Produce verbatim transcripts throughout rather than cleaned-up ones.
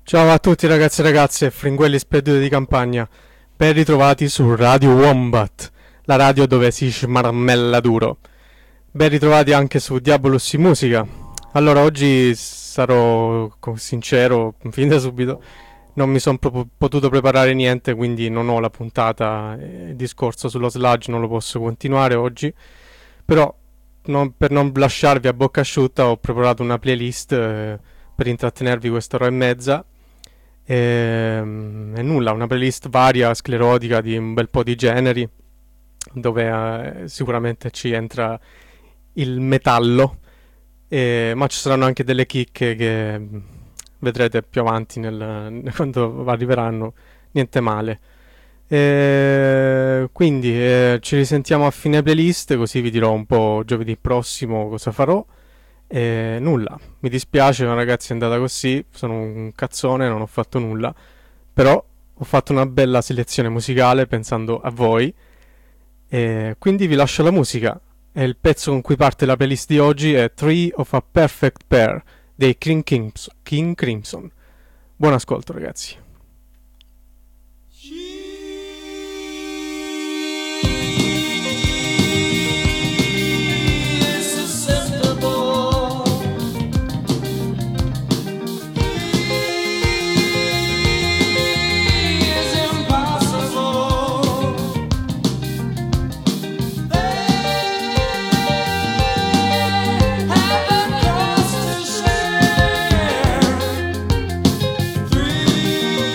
Ciao a tutti ragazzi e ragazze, fringuelli sperdute di campagna, ben ritrovati su Radio Wombat, la radio dove si smarmella duro. Ben ritrovati anche su Diabolus in Musica. Allora, oggi sarò co- sincero, fin da subito, non mi sono proprio potuto preparare niente, quindi non ho la puntata, eh, il discorso sullo sludge non lo posso continuare oggi, però non- per non lasciarvi a bocca asciutta ho preparato una playlist eh, per intrattenervi quest'ora e mezza. E, e nulla, una playlist varia, sclerotica di un bel po' di generi, dove eh, sicuramente ci entra il metallo, e- ma ci saranno anche delle chicche che mm, vedrete più avanti nel- quando arriveranno, niente male. E quindi eh, ci risentiamo a fine playlist, così vi dirò un po' giovedì prossimo cosa farò. E nulla, mi dispiace, ma ragazzi è andata così, sono un cazzone, non ho fatto nulla, però ho fatto una bella selezione musicale pensando a voi e quindi vi lascio la musica. E il pezzo con cui parte la playlist di oggi è Three of a Perfect Pair dei King, Kims- King Crimson. Buon ascolto ragazzi. Three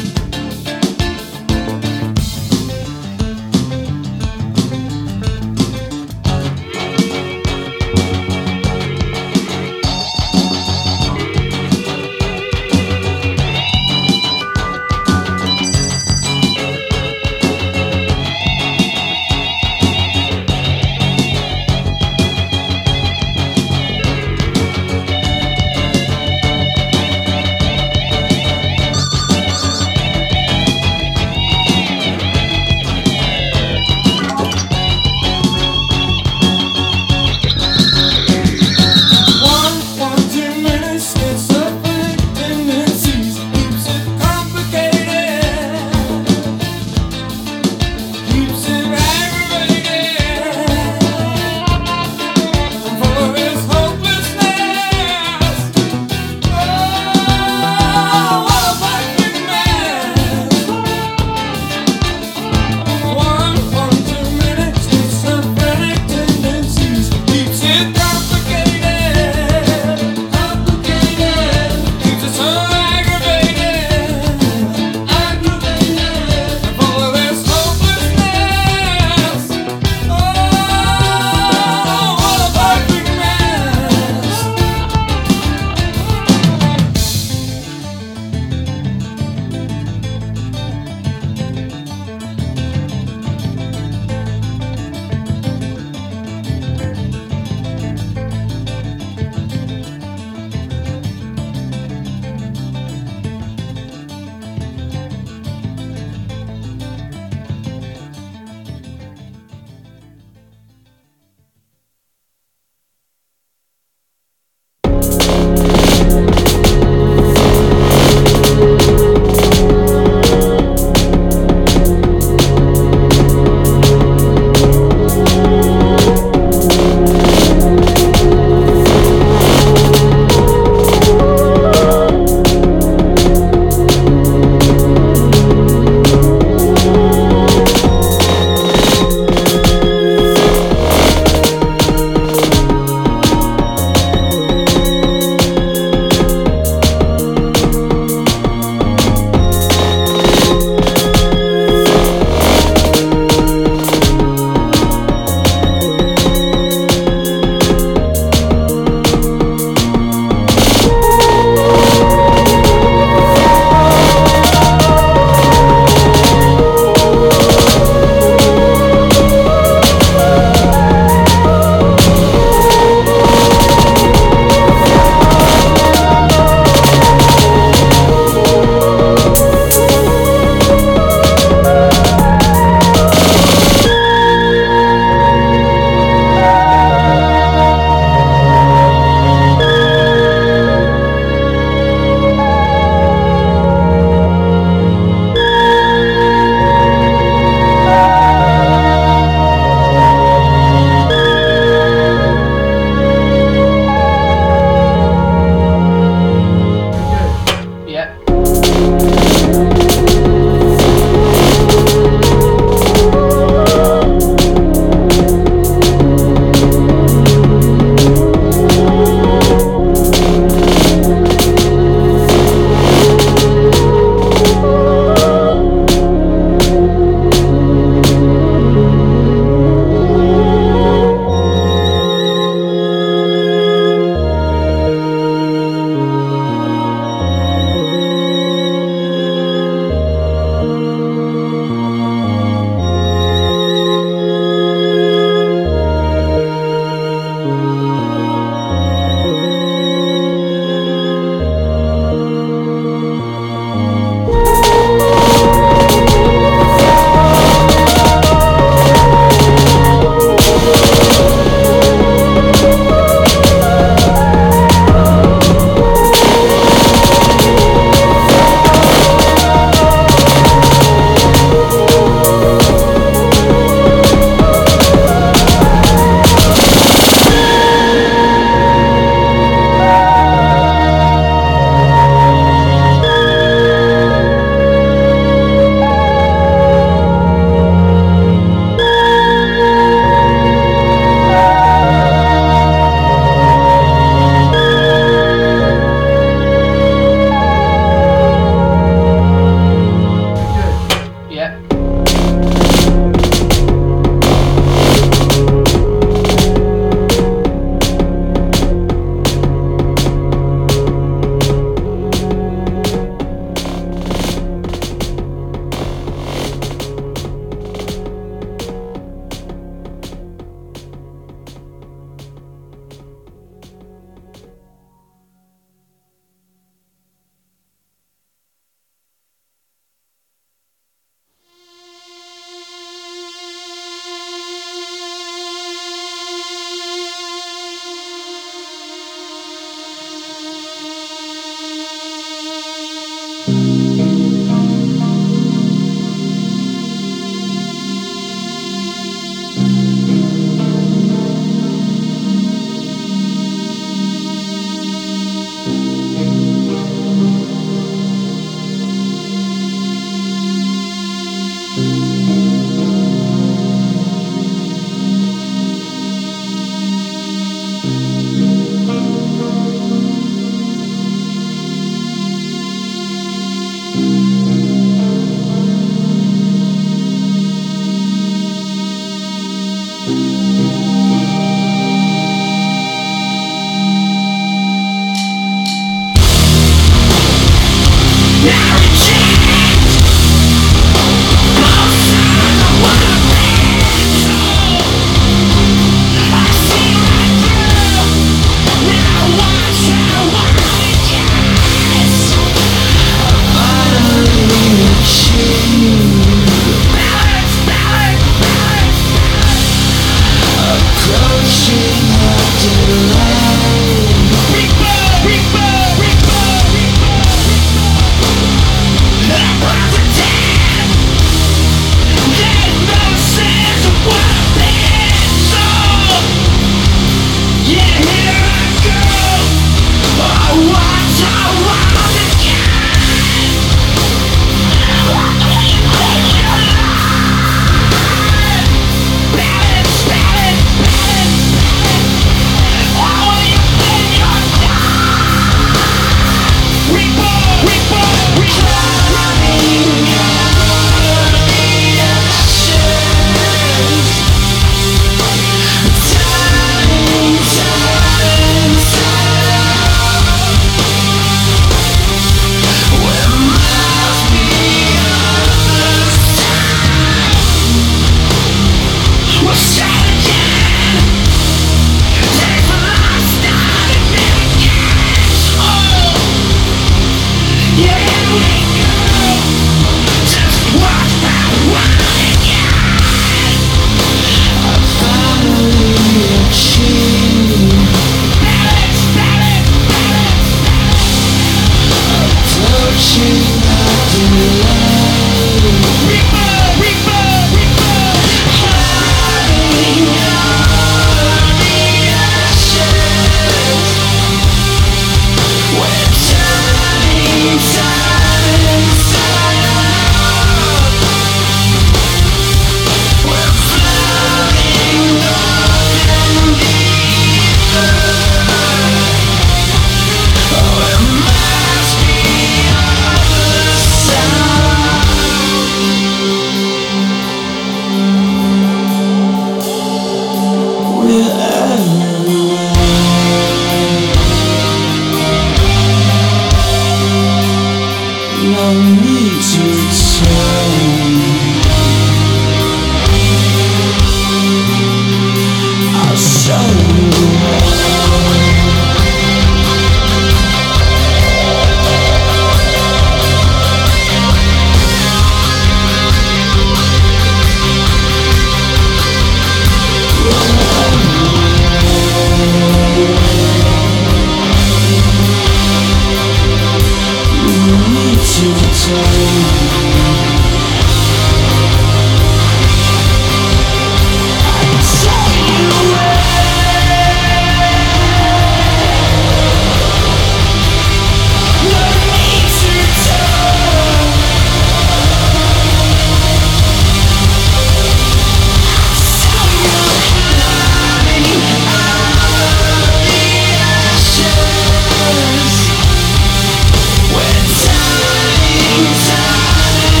When time, time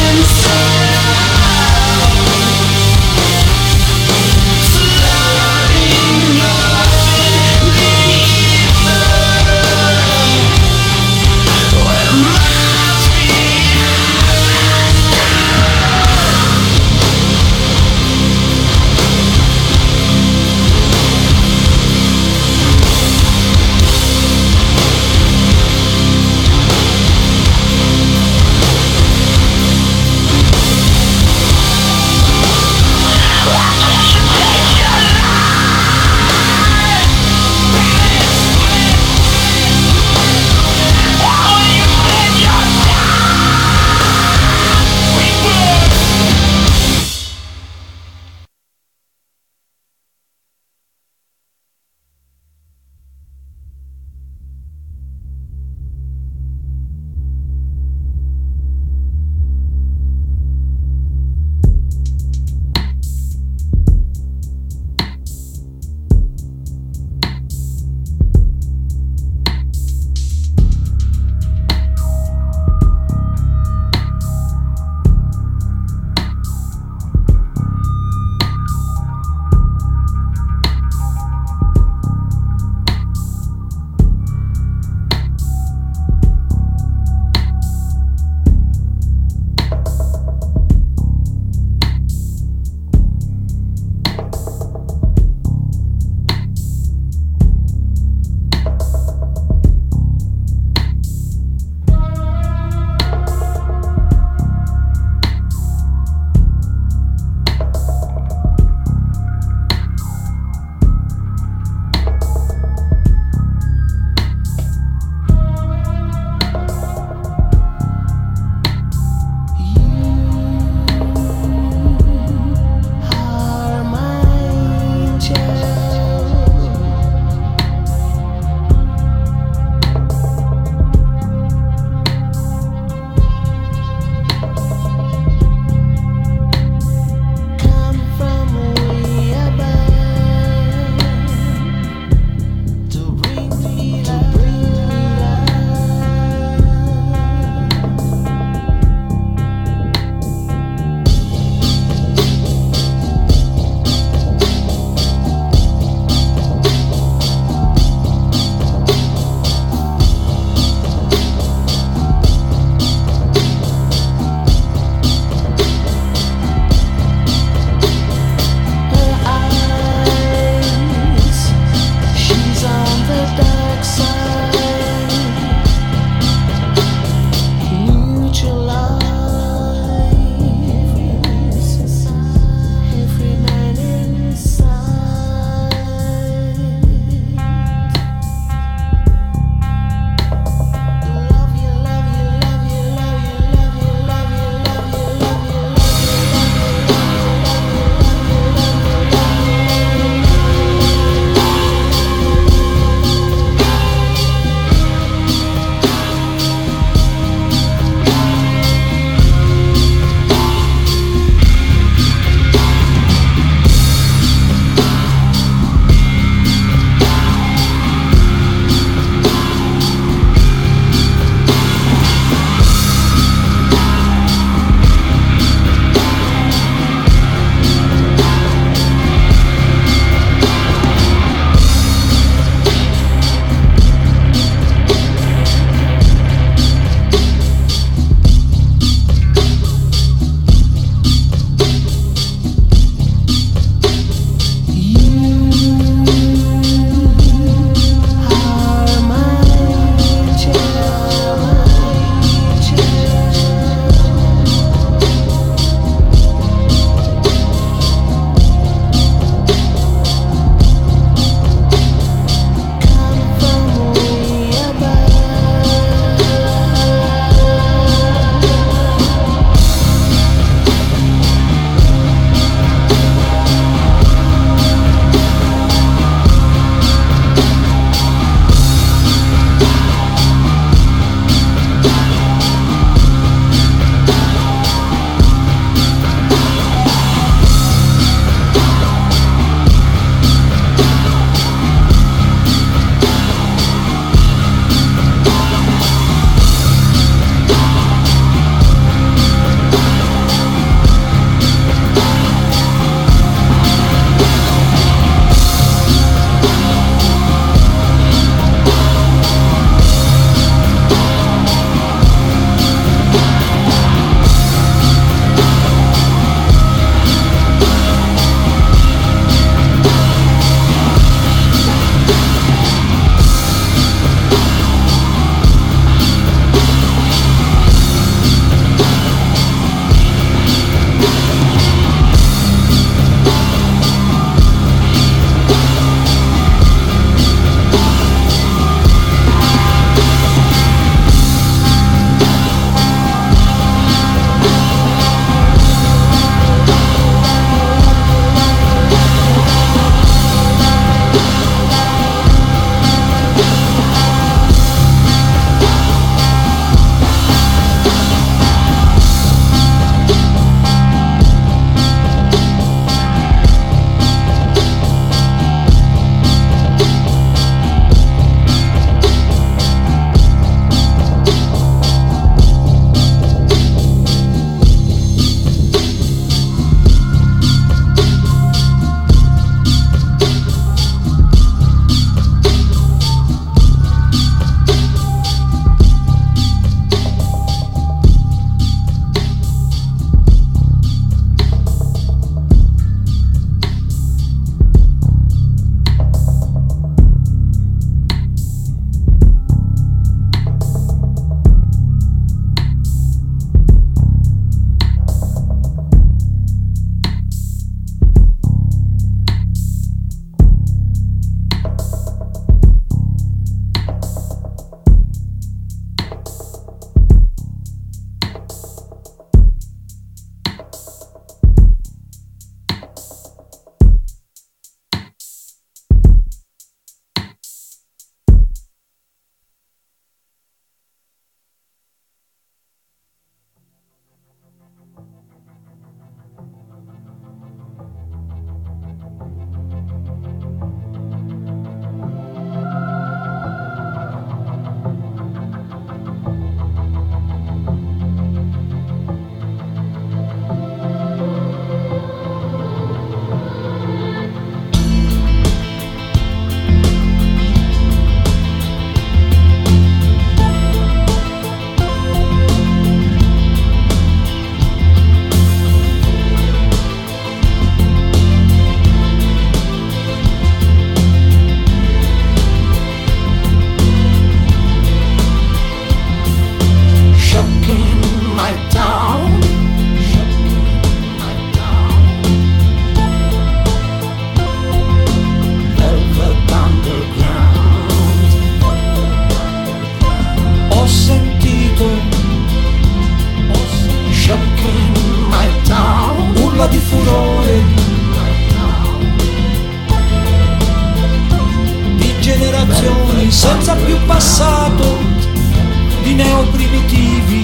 senza più passato di neoprimitivi,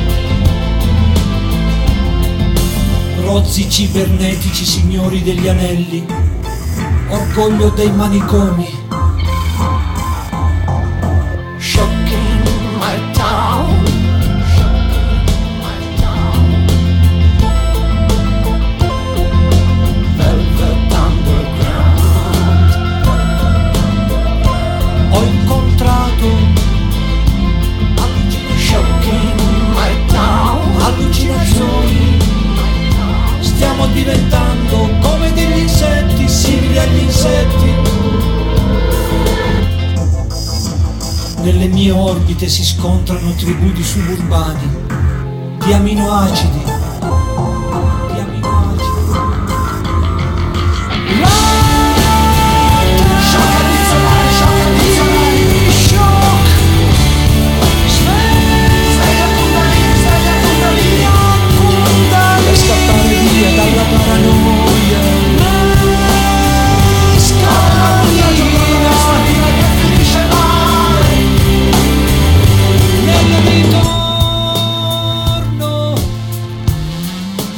rozzi cibernetici, signori degli anelli, orgoglio dei manicomi. Shocking my town, shocking my town, velvet underground. Ho incontrato shocking my town, allucinazioni. Stiamo diventando come degli insetti, simili agli insetti. Nelle mie orbite si scontrano tribù di suburbani, di aminoacidi, di aminoacidi. Shock addizionale, shock addizionale, shock. Sveglia Kundalini, sveglia Kundalini, per scappare via dalla paranoia. Scala una giornata statina che finisce male. Nel ritorno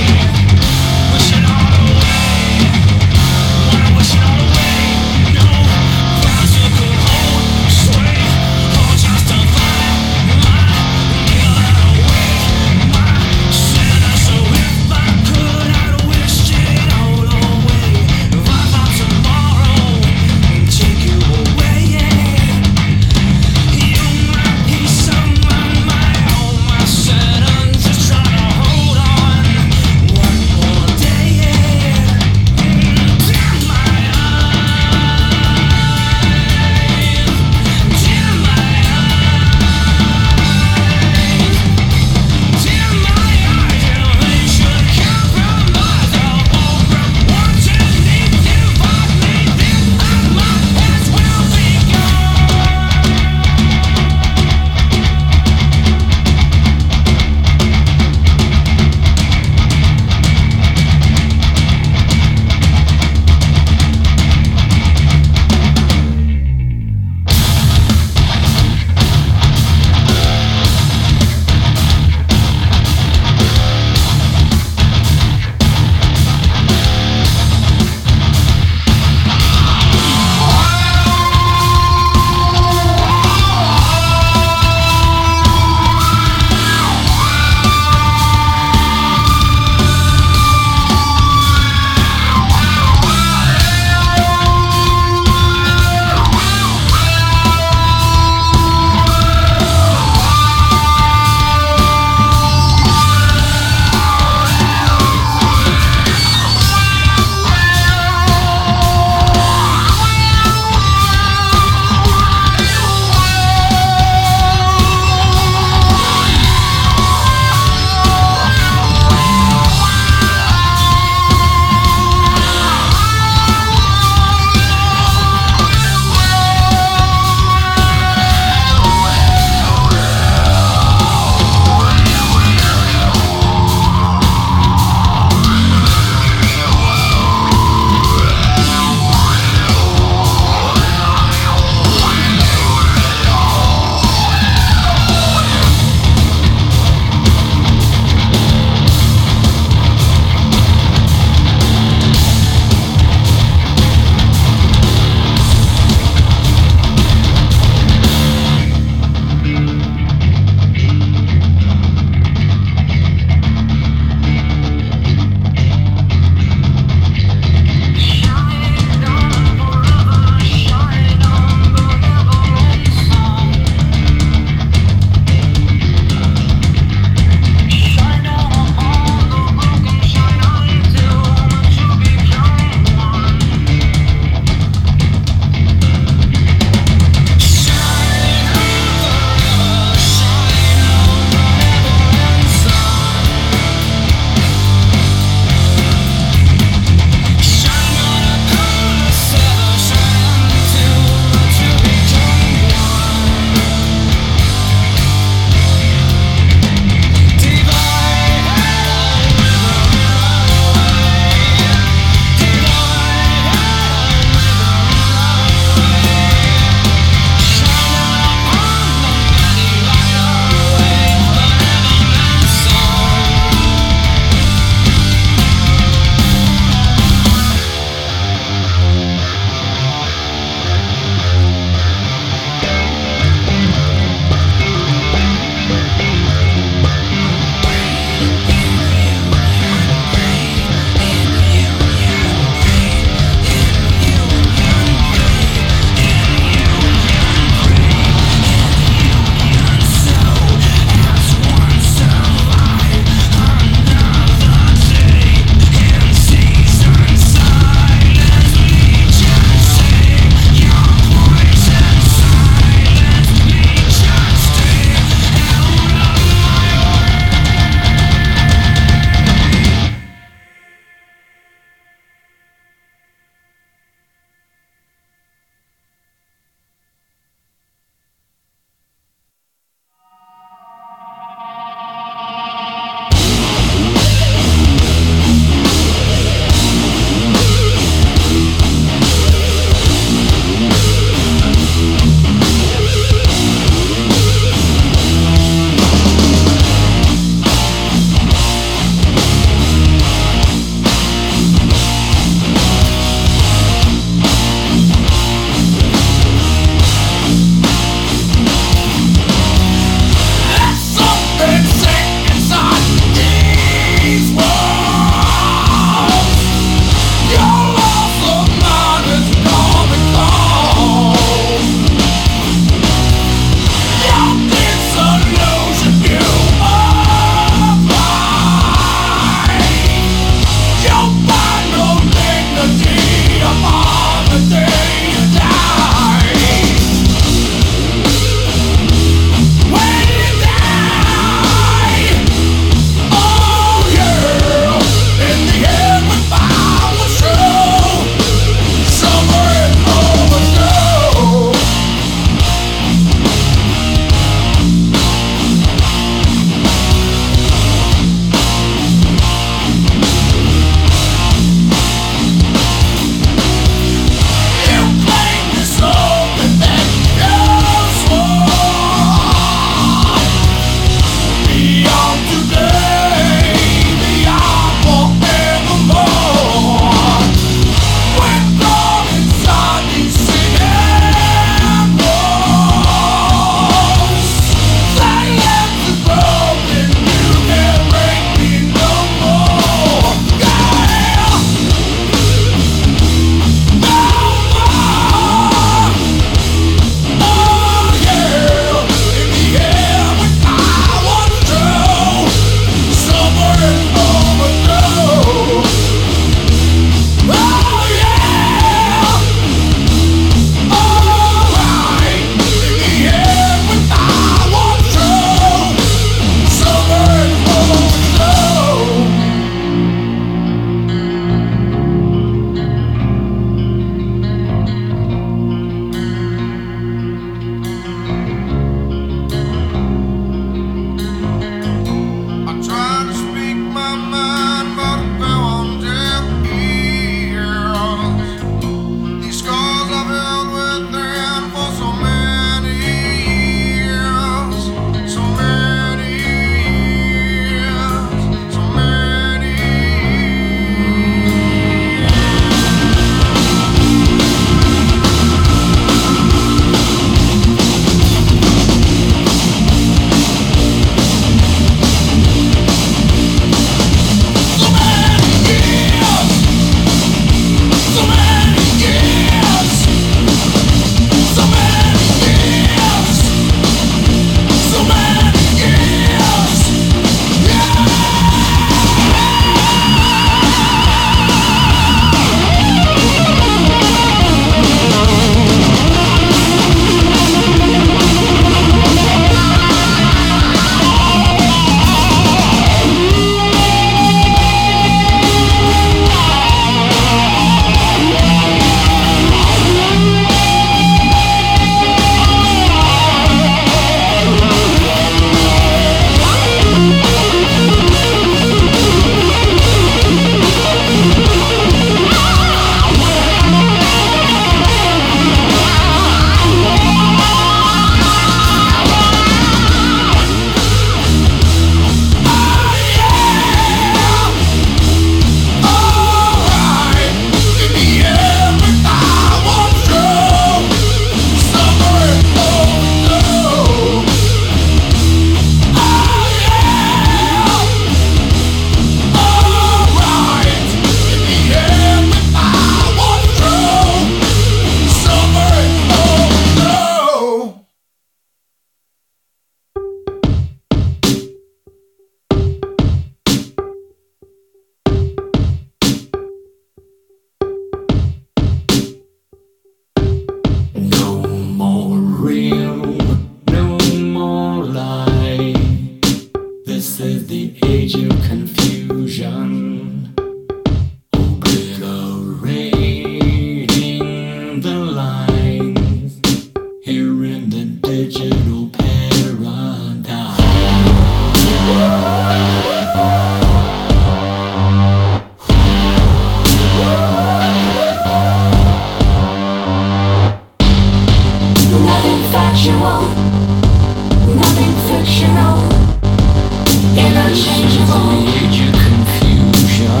Nothing fictional, interchangeable. Age of confusion.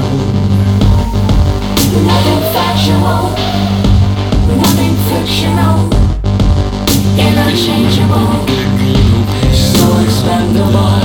Nothing factual, nothing fictional, interchangeable. So expendable.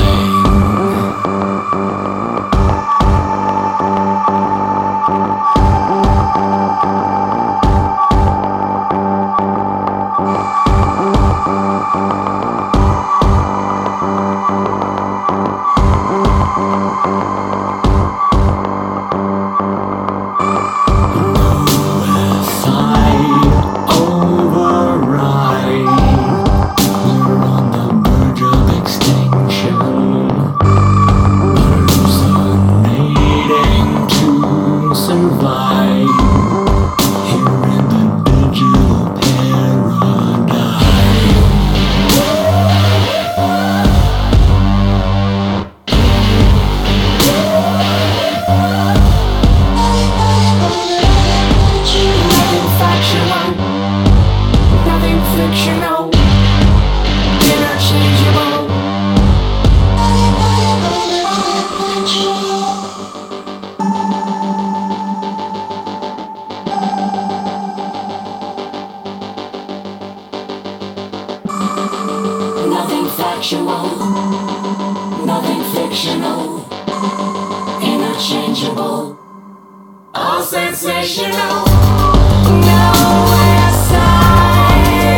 Nothing factual, nothing fictional, interchangeable, all sensational. Nowhere side,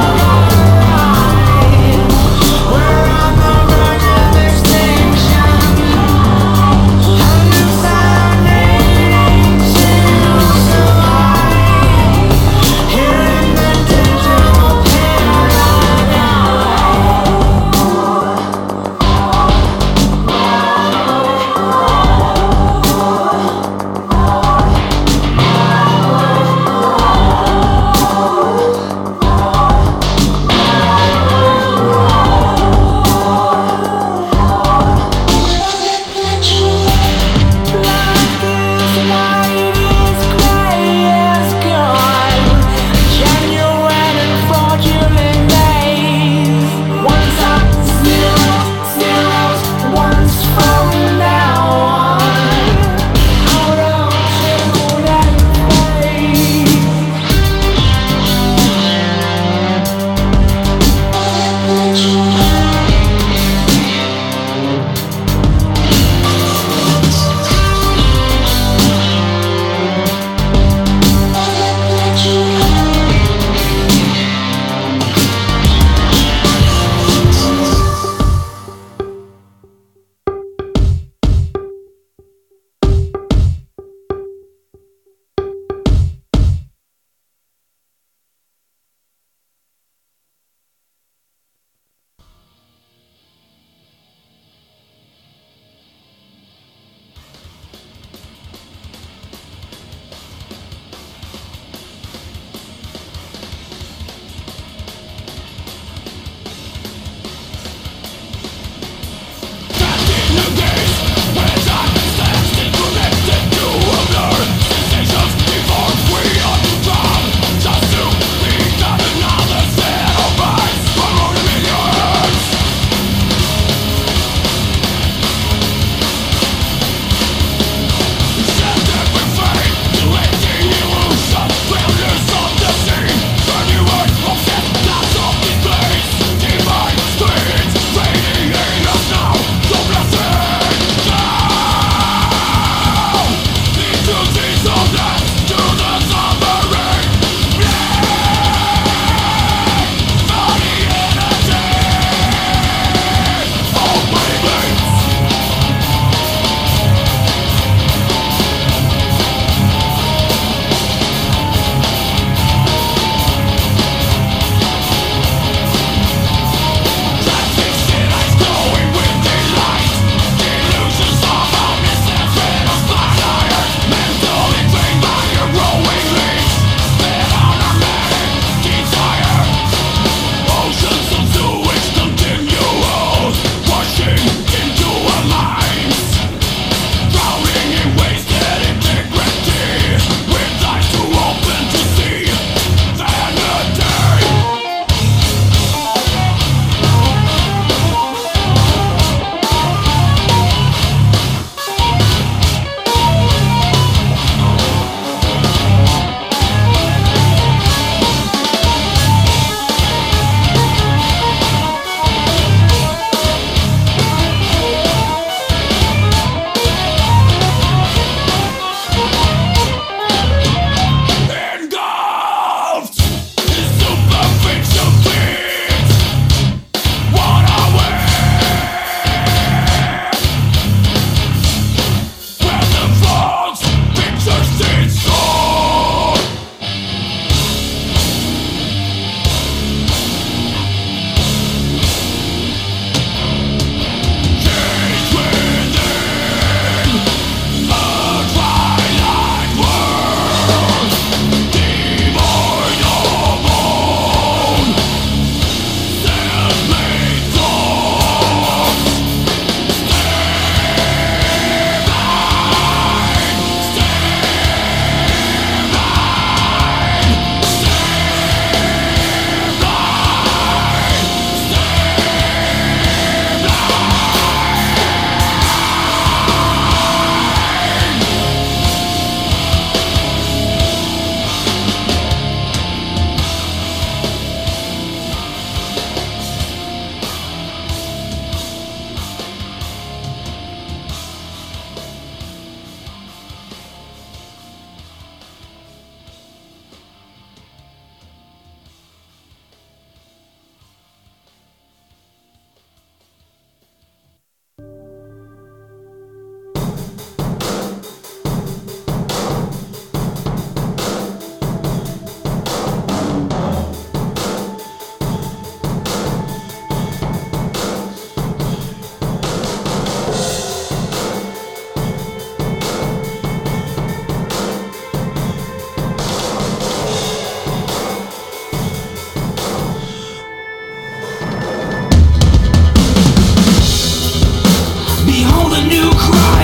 we're on the verge of extinction, hallucinating to survive here in the digital paradise.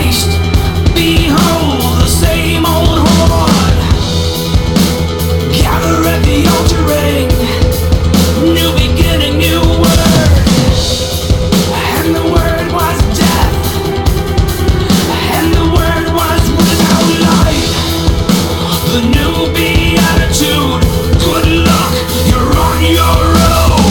Christ, behold the same old horde. Gather at the altar ring, new beginning, new word. And the word was death, and the word was without life. The new beatitude, good luck, you're on your own.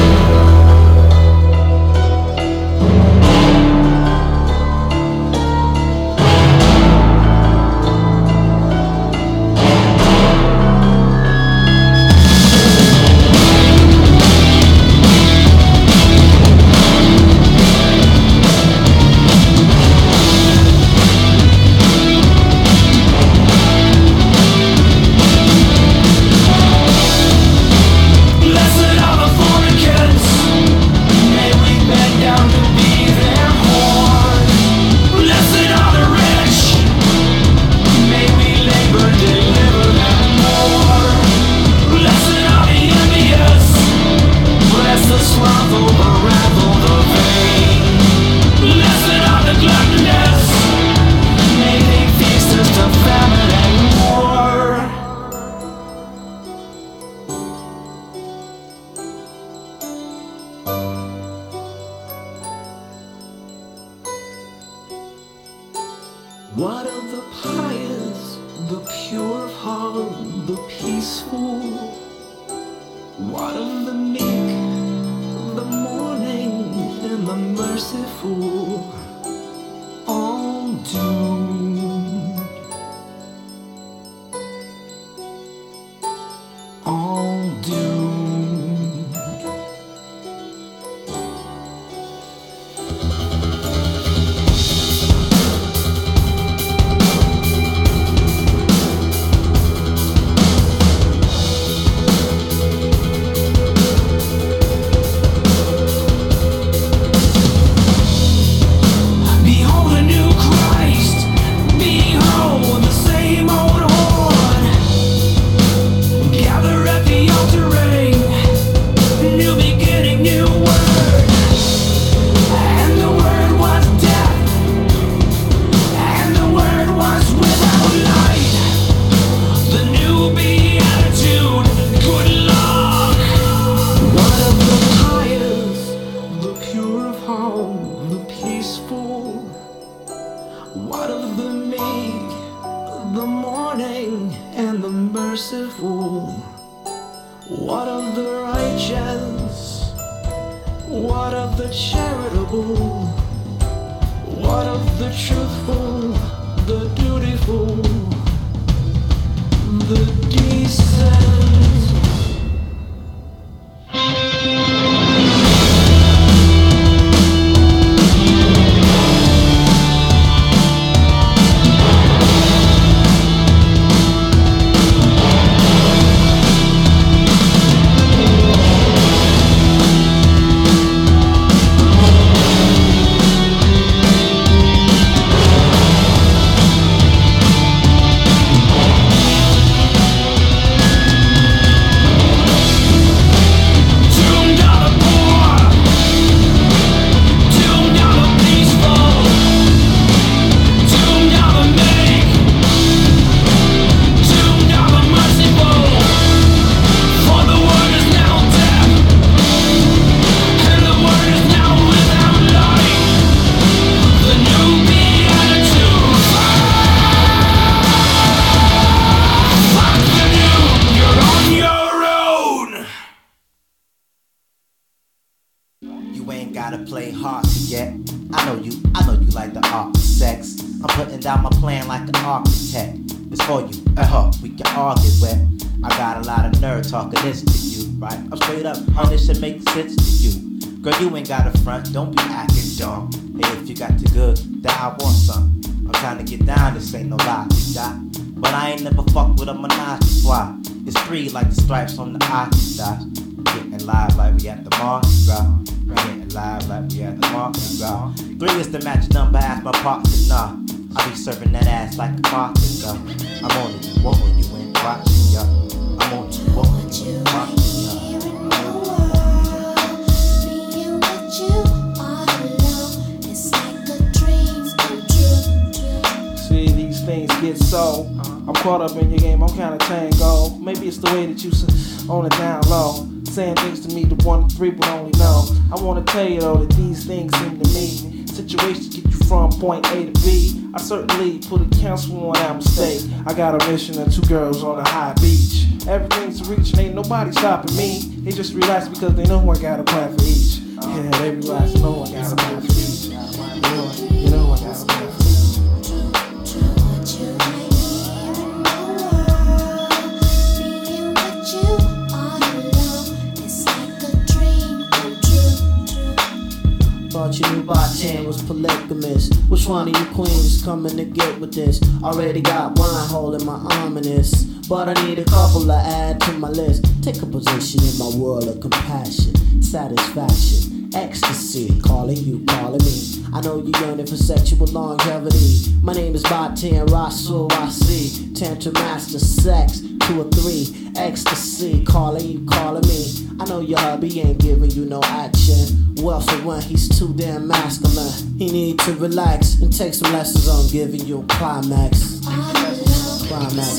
What of the pious, the pure of heart, the peaceful? What of the meek, the mourning, and the merciful? All doomed, all doomed. Behold a new Christ, behold the same old horde. Gather at the altar ring, new beginning, new word. And the word was death, and the word was without light. The new beatitude, good luck. What of the pious, the pure of heart, the peaceful? What of the meek, the mourning, and the merciful? What of the righteous? What of the charitable? What of the truthful, the dutiful, the decent? Doomed are the poor, doomed are the peaceful, doomed are the meek, doomed are the merciful. For the word is now death, and the word is now without light. The new beatitude, fuck the new, you're on your own. You ain't gotta play hard to get. I know you, I know you like the art of sex. I'm putting down my plan like an architect. It's for you, uh huh, we can all get wet. I got a lot of nerd talking this to you, right? I'm straight up, and this should make sense to you. Girl, you ain't got a front, don't be acting dumb. Hey, if you got the good, then I want some. I'm trying to get down, this ain't no lie, we got. But I ain't never fucked with a menage a trois. It's free like the stripes on the Adidas. Getting live like we at the Mardi Gras. Getting live like we at the Mardi Gras. Three is the match number, ask my partner, nah. I be serving that ass like a carpenter. I'm on it, you want when you ain't watching, ya. I'm on you, what when you ain't watching, ya. Being with you all alone, it's like a dream come true. get so. I'm caught up in your game, I'm kinda tango. Maybe it's the way that you s- on it down low. Saying things to me the one to three would only know. I wanna tell you though that these things seem to me situations get you from point A to B. I certainly put a counsel on that mistake. I got a mission of two girls on a high beach. Everything's to reach and ain't nobody stopping me. They just relax because they know I got a plan for each. Yeah, they relax and know I got a plan for each. You know, you know I got a plan for each. Thought you knew bartend was polygamous. Which one of you queens is coming to get with this? Already got one holding my arm in this, but I need a couple to add to my list. Take a position in my world of compassion, satisfaction, ecstasy. Calling you, calling me. I know you're yearning for sexual longevity. My name is Bartend Rasul Rasi. Tantra master sex, two or three. Ecstasy, calling you, calling me. I know your hubby ain't giving you no action. Well, for when he's too damn masculine, he need to relax and take some lessons on giving you a climax. Climax.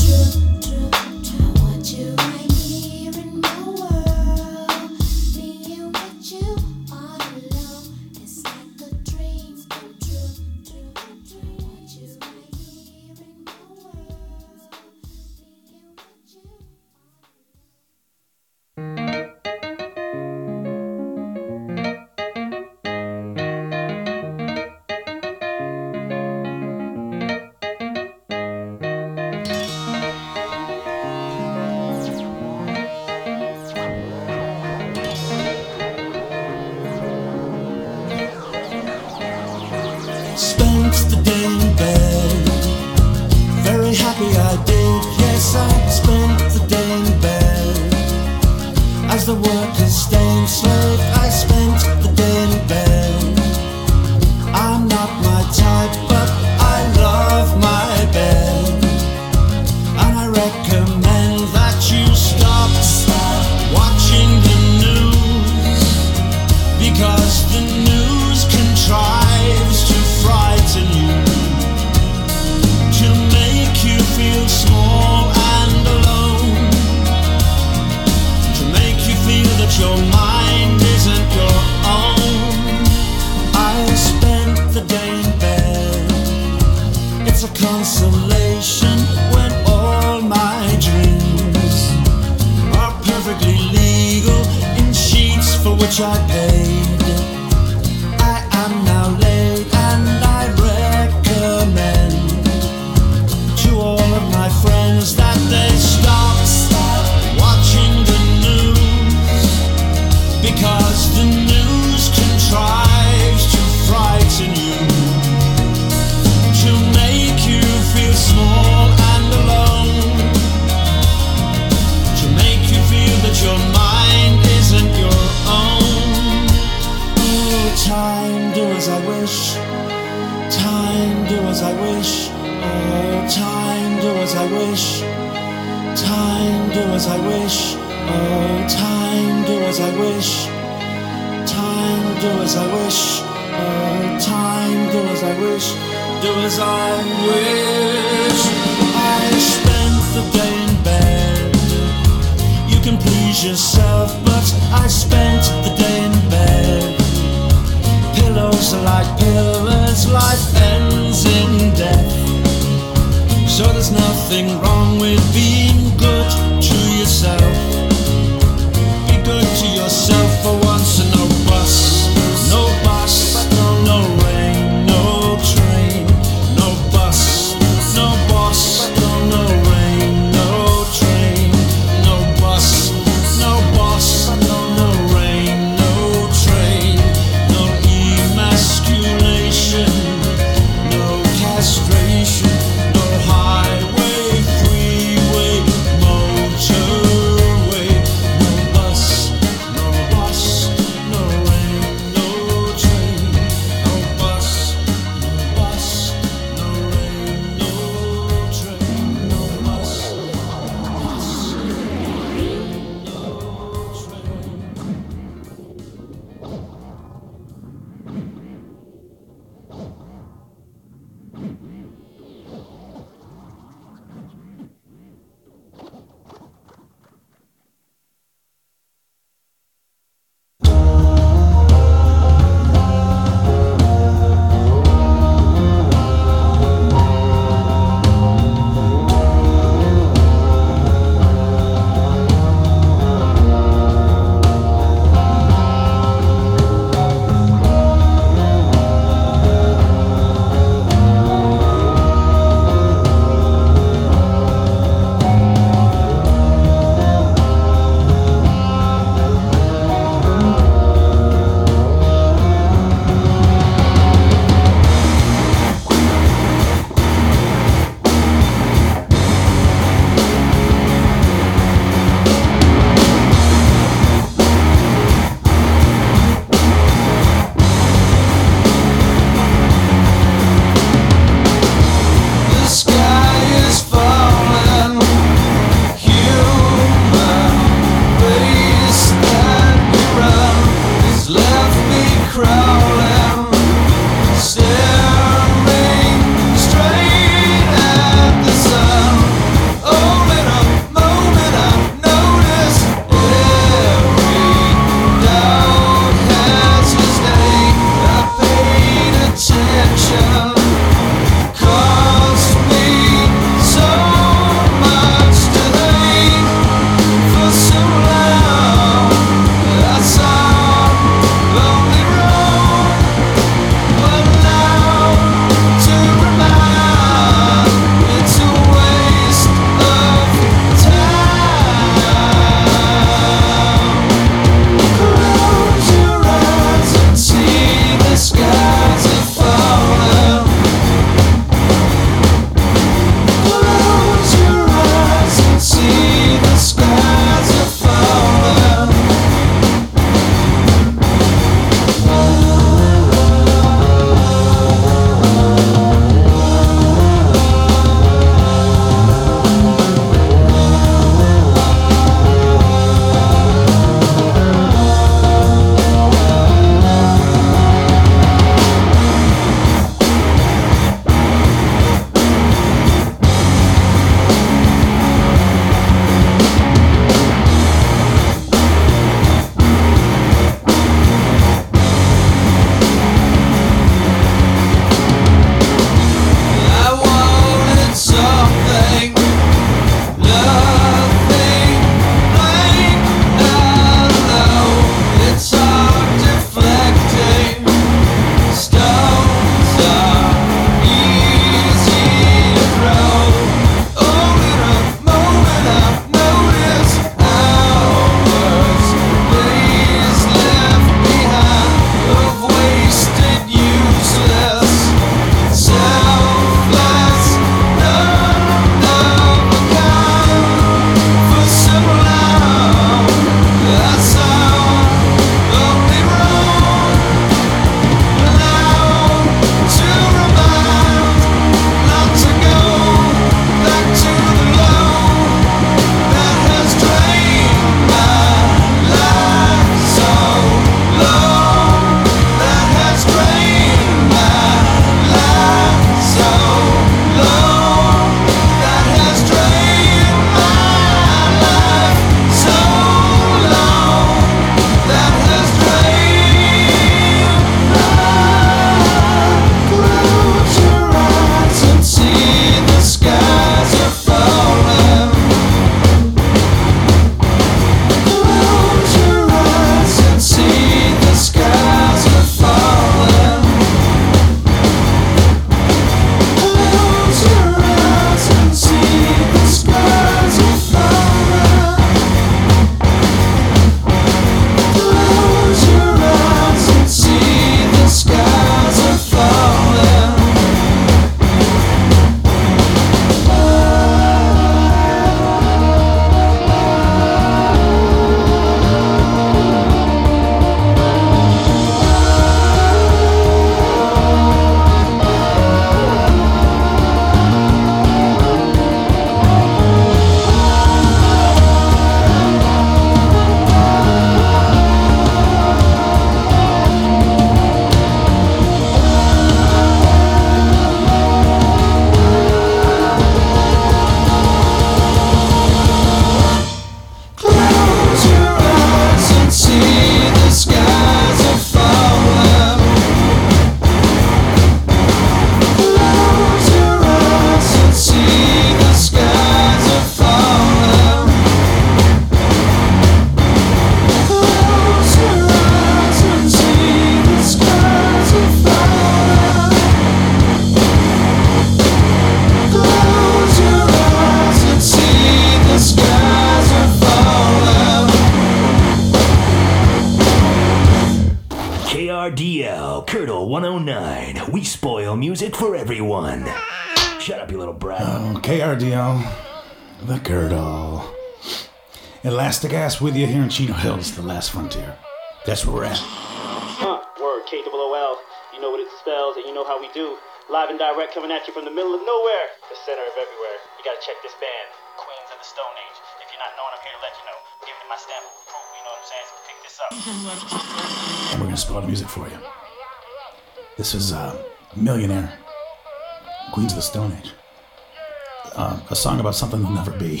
music for everyone. Shut up, you little brat. Oh, K R D O, the Girdle. Elastic ass with you here in Chino Hills, the last frontier. That's where we're at. Huh, word, K O O L. You know what it spells and you know how we do. Live and direct coming at you from the middle of nowhere. The center of everywhere. You gotta check this band, Queens of the Stone Age. If you're not knowing, I'm here to let you know. I'm giving you my stamp of approval, you know what I'm saying? So pick this up. And we're gonna spell the music for you. This is uh, Millionaire, Queens of the Stone Age. Uh, a song about something that'll never be.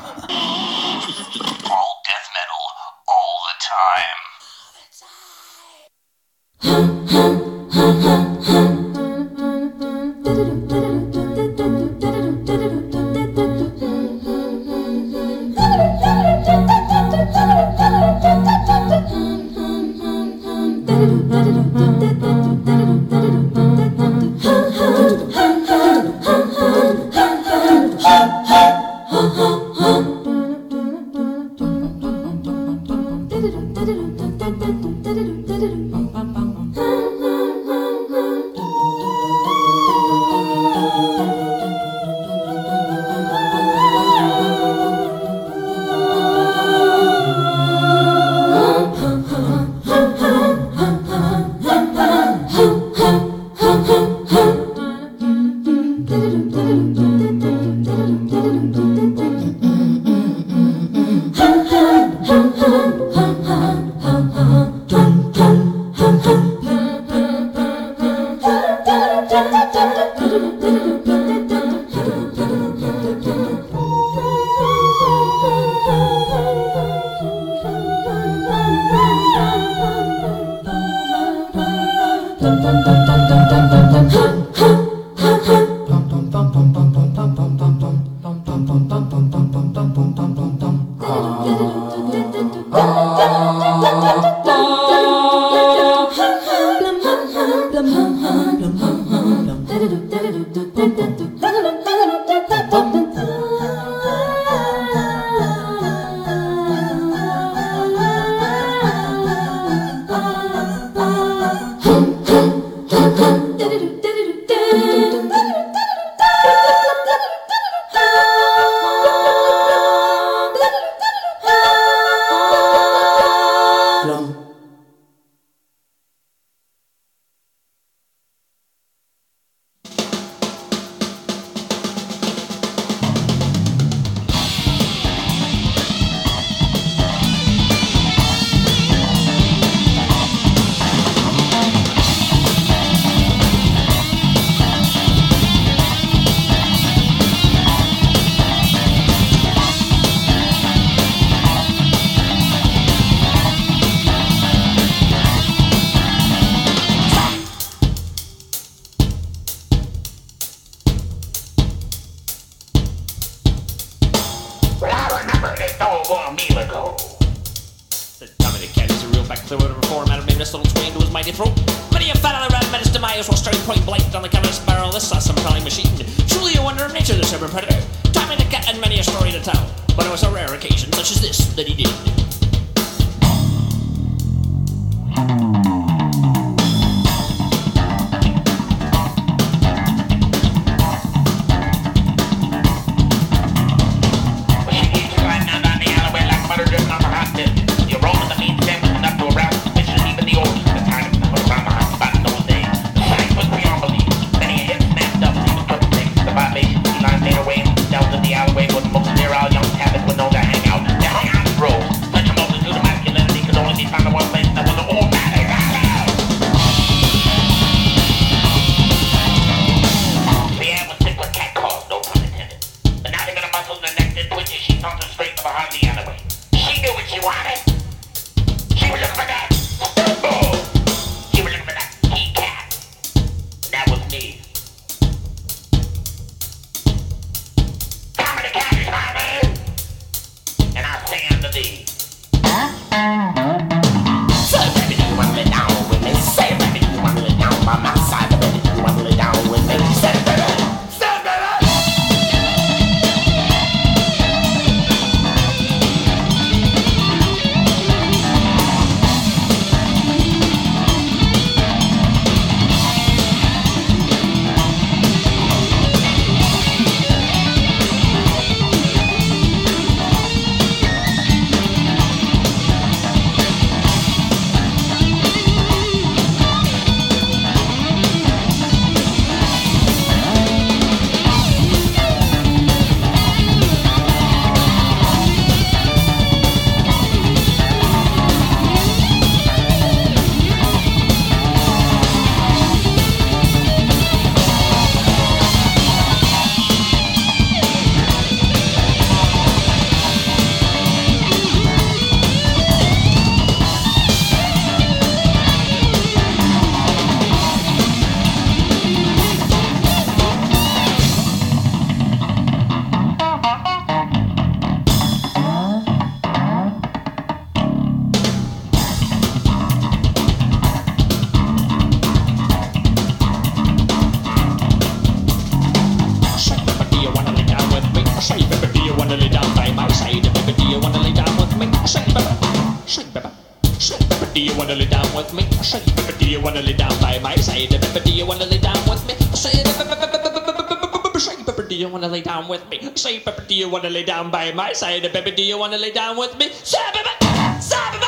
All death metal, all the time. Down in the alleyway, but most of they're all young habits with no to hang out. Now hang on, bro. Let you wanna lay down with me? Say, baby, do you wanna lay down by my side? Baby, do you wanna lay down with me? Say, say, baby, do you wanna lay down with me? Say, baby, do you wanna lay down by my side? Baby, do you wanna lay down with me? Say, baby, say, baby.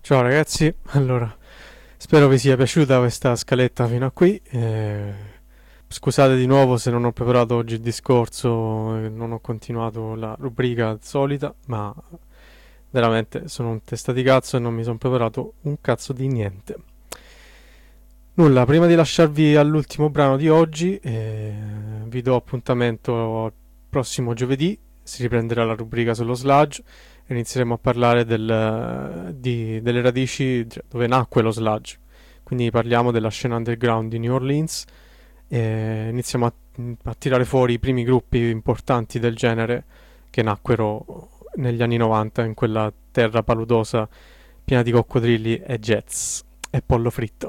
Ciao ragazzi, allora spero vi sia piaciuta questa scaletta fino a qui. Eh, scusate di nuovo se non ho preparato oggi il discorso e non ho continuato la rubrica solita, ma veramente sono un testa di cazzo e non mi sono preparato un cazzo di niente. Nulla, prima di lasciarvi all'ultimo brano di oggi, eh, vi do appuntamento al prossimo giovedì, si riprenderà la rubrica sullo sludge. Inizieremo a parlare del, di, delle radici, cioè, dove nacque lo sludge. Quindi parliamo della scena underground di New Orleans e iniziamo a, a tirare fuori i primi gruppi importanti del genere che nacquero negli anni novanta in quella terra paludosa piena di coccodrilli e jazz e pollo fritto.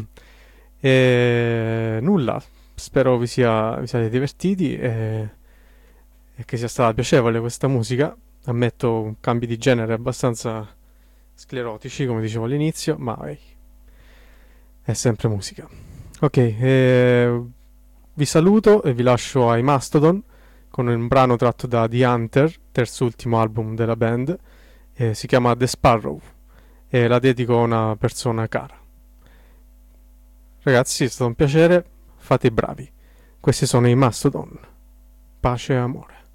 E nulla, spero vi, sia, vi siate divertiti e, e che sia stata piacevole questa musica. Ammetto cambi di genere abbastanza sclerotici, come dicevo all'inizio, ma hey, è sempre musica. Ok, eh, vi saluto e vi lascio ai Mastodon con un brano tratto da The Hunter, terzo ultimo album della band, eh, si chiama The Sparrow e la dedico a una persona cara. Ragazzi, è stato un piacere, fate i bravi. Questi sono i Mastodon. Pace e amore.